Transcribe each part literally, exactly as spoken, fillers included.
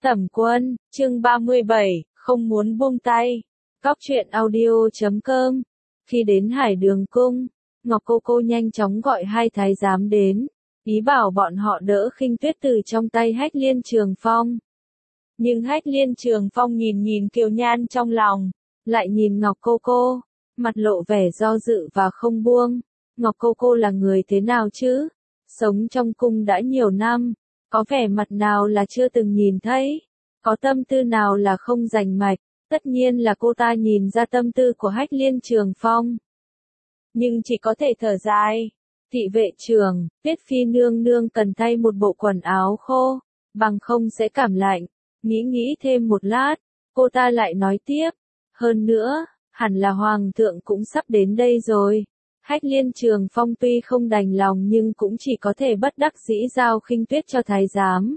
Tẩm Quân, chương ba mươi bảy, không muốn buông tay. Cóc truyện audio chấm com. Khi đến Hải Đường Cung, Ngọc Cô Cô nhanh chóng gọi hai thái giám đến, ý bảo bọn họ đỡ Khinh Tuyết từ trong tay Hách Liên Trường Phong. Nhưng Hách Liên Trường Phong nhìn nhìn Kiều Nhan trong lòng, lại nhìn Ngọc Cô Cô, mặt lộ vẻ do dự và không buông. Ngọc Cô Cô là người thế nào chứ? Sống trong cung đã nhiều năm, có vẻ mặt nào là chưa từng nhìn thấy, có tâm tư nào là không rành mạch, tất nhiên là cô ta nhìn ra tâm tư của Hách Liên Trường Phong. Nhưng chỉ có thể thở dài. Thị vệ trường, Tuyết Phi nương nương cần thay một bộ quần áo khô, bằng không sẽ cảm lạnh. Nghĩ nghĩ thêm một lát, cô ta lại nói tiếp, hơn nữa, hẳn là Hoàng thượng cũng sắp đến đây rồi. Hách Liên Trường Phong tuy không đành lòng nhưng cũng chỉ có thể bất đắc dĩ giao Khinh Tuyết cho thái giám.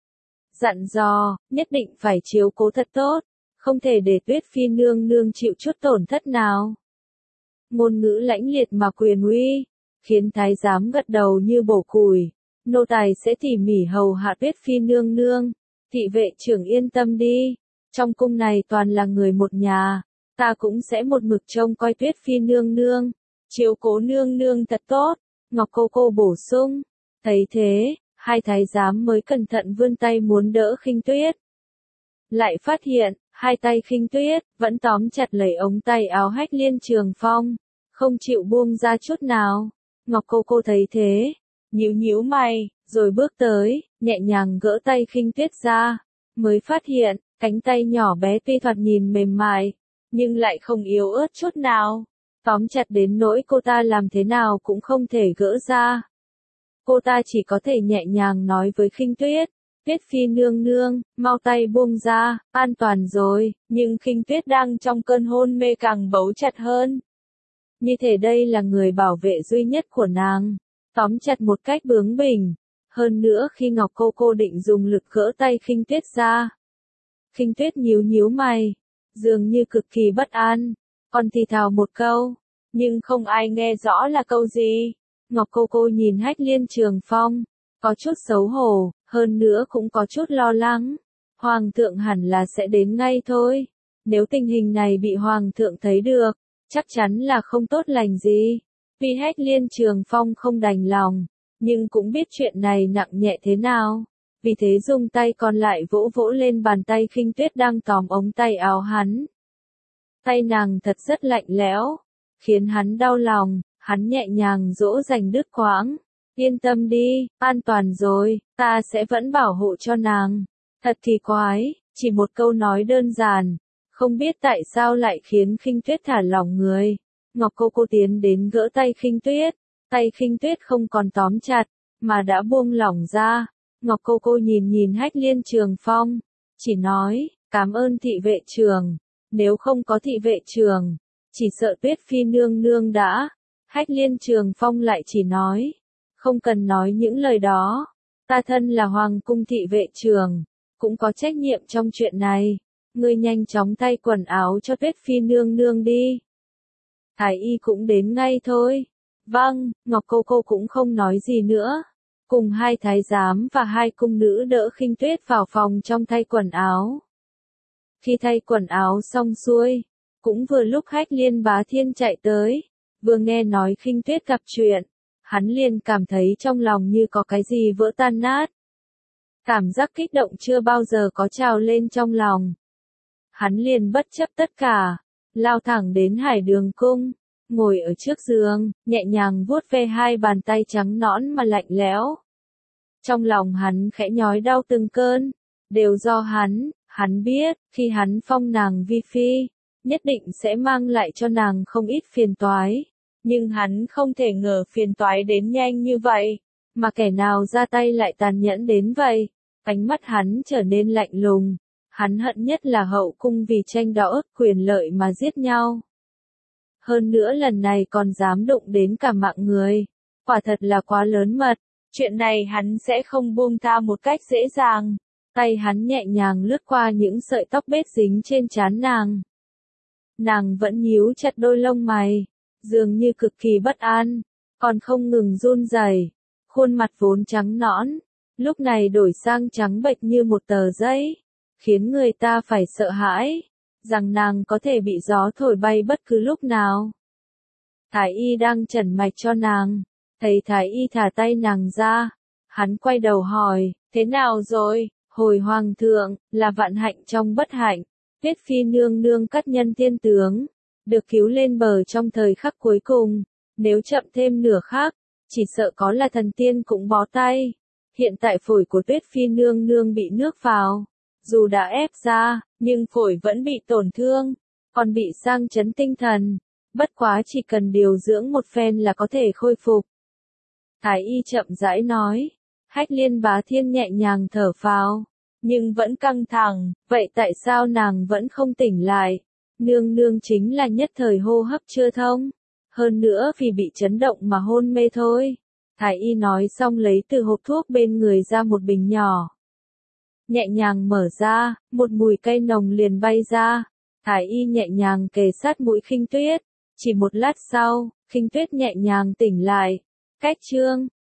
Dặn dò, nhất định phải chiếu cố thật tốt, không thể để Tuyết Phi nương nương chịu chút tổn thất nào. Ngôn ngữ lãnh liệt mà quyền uy, khiến thái giám gật đầu như bổ củi. Nô tài sẽ tỉ mỉ hầu hạ Tuyết Phi nương nương. Thị vệ trưởng yên tâm đi, trong cung này toàn là người một nhà, ta cũng sẽ một mực trông coi Tuyết Phi nương nương. Chiếu cố nương nương thật tốt, Ngọc Cô Cô bổ sung. Thấy thế, hai thái giám mới cẩn thận vươn tay muốn đỡ Khinh Tuyết. Lại phát hiện, hai tay Khinh Tuyết vẫn tóm chặt lấy ống tay áo Hách Liên Trường Phong, không chịu buông ra chút nào. Ngọc Cô Cô thấy thế, nhíu nhíu mày, rồi bước tới, nhẹ nhàng gỡ tay Khinh Tuyết ra, mới phát hiện, cánh tay nhỏ bé tuy thoạt nhìn mềm mại, nhưng lại không yếu ớt chút nào. Tóm chặt đến nỗi cô ta làm thế nào cũng không thể gỡ ra. Cô ta chỉ có thể nhẹ nhàng nói với Khinh Tuyết, Tuyết Phi nương nương, mau tay buông ra, an toàn rồi, nhưng Khinh Tuyết đang trong cơn hôn mê càng bấu chặt hơn. Như thể đây là người bảo vệ duy nhất của nàng, tóm chặt một cách bướng bỉnh. Hơn nữa khi Ngọc Cô Cô định dùng lực gỡ tay Khinh Tuyết ra, Khinh Tuyết nhíu nhíu mày, dường như cực kỳ bất an. Còn thì thào một câu, nhưng không ai nghe rõ là câu gì. Ngọc Cô Cô nhìn Hách Liên Trường Phong, có chút xấu hổ, hơn nữa cũng có chút lo lắng. Hoàng thượng hẳn là sẽ đến ngay thôi. Nếu tình hình này bị Hoàng thượng thấy được, chắc chắn là không tốt lành gì. Vì Hách Liên Trường Phong không đành lòng, nhưng cũng biết chuyện này nặng nhẹ thế nào. Vì thế dùng tay còn lại vỗ vỗ lên bàn tay Khinh Tuyết đang tóm ống tay áo hắn. Tay nàng thật rất lạnh lẽo, khiến hắn đau lòng, hắn nhẹ nhàng dỗ dành đứt quãng. Yên tâm đi, an toàn rồi, ta sẽ vẫn bảo hộ cho nàng. Thật kỳ quái, chỉ một câu nói đơn giản, không biết tại sao lại khiến Khinh Tuyết thả lỏng người. Ngọc Cô Cô tiến đến gỡ tay Khinh Tuyết, tay Khinh Tuyết không còn tóm chặt, mà đã buông lỏng ra. Ngọc Cô Cô nhìn nhìn Hách Liên Trường Phong, chỉ nói, cảm ơn thị vệ trường. Nếu không có thị vệ trường, chỉ sợ Tuyết Phi nương nương đã. Hách Liên Trường Phong lại chỉ nói, không cần nói những lời đó. Ta thân là Hoàng cung thị vệ trường, cũng có trách nhiệm trong chuyện này. Ngươi nhanh chóng thay quần áo cho Tuyết Phi nương nương đi. Thái y cũng đến ngay thôi. Vâng, Ngọc Cô Cô cũng không nói gì nữa. Cùng hai thái giám và hai cung nữ đỡ Khinh Tuyết vào phòng trong thay quần áo. Khi thay quần áo xong xuôi, cũng vừa lúc Hách Liên Bá Thiên chạy tới, vừa nghe nói Khinh Tuyết gặp chuyện, hắn liền cảm thấy trong lòng như có cái gì vỡ tan nát. Cảm giác kích động chưa bao giờ có trào lên trong lòng. Hắn liền bất chấp tất cả, lao thẳng đến Hải Đường Cung, ngồi ở trước giường, nhẹ nhàng vuốt ve hai bàn tay trắng nõn mà lạnh lẽo. Trong lòng hắn khẽ nhói đau từng cơn, đều do hắn. Hắn biết, khi hắn phong nàng vi phi, nhất định sẽ mang lại cho nàng không ít phiền toái. Nhưng hắn không thể ngờ phiền toái đến nhanh như vậy, mà kẻ nào ra tay lại tàn nhẫn đến vậy. Ánh mắt hắn trở nên lạnh lùng, hắn hận nhất là hậu cung vì tranh đoạt quyền lợi mà giết nhau. Hơn nữa lần này còn dám đụng đến cả mạng người, quả thật là quá lớn mật, chuyện này hắn sẽ không buông tha một cách dễ dàng. Tay hắn nhẹ nhàng lướt qua những sợi tóc bết dính trên trán nàng. Nàng vẫn nhíu chặt đôi lông mày, dường như cực kỳ bất an, còn không ngừng run rẩy. Khuôn mặt vốn trắng nõn, lúc này đổi sang trắng bệch như một tờ giấy. khiến người ta phải sợ hãi, rằng nàng có thể bị gió thổi bay bất cứ lúc nào. Thái y đang trần mạch cho nàng, thấy thái y thả tay nàng ra, hắn quay đầu hỏi, thế nào rồi? Hồi hoàng thượng, là vạn hạnh trong bất hạnh, Tuyết Phi nương nương cắt nhân tiên tướng, được cứu lên bờ trong thời khắc cuối cùng, nếu chậm thêm nửa khắc, chỉ sợ có là thần tiên cũng bó tay. Hiện tại phổi của Tuyết Phi nương nương bị nước vào, dù đã ép ra, nhưng phổi vẫn bị tổn thương, còn bị sang chấn tinh thần, bất quá chỉ cần điều dưỡng một phen là có thể khôi phục. Thái y chậm rãi nói, Hách Liên Bá Thiên nhẹ nhàng thở phào, nhưng vẫn căng thẳng, vậy tại sao nàng vẫn không tỉnh lại? Nương nương chính là nhất thời hô hấp chưa thông, hơn nữa vì bị chấn động mà hôn mê thôi. Thái y nói xong lấy từ hộp thuốc bên người ra một bình nhỏ. Nhẹ nhàng mở ra, một mùi cây nồng liền bay ra. Thái y nhẹ nhàng kề sát mũi Khinh Tuyết. Chỉ một lát sau, Khinh Tuyết nhẹ nhàng tỉnh lại. Cách chương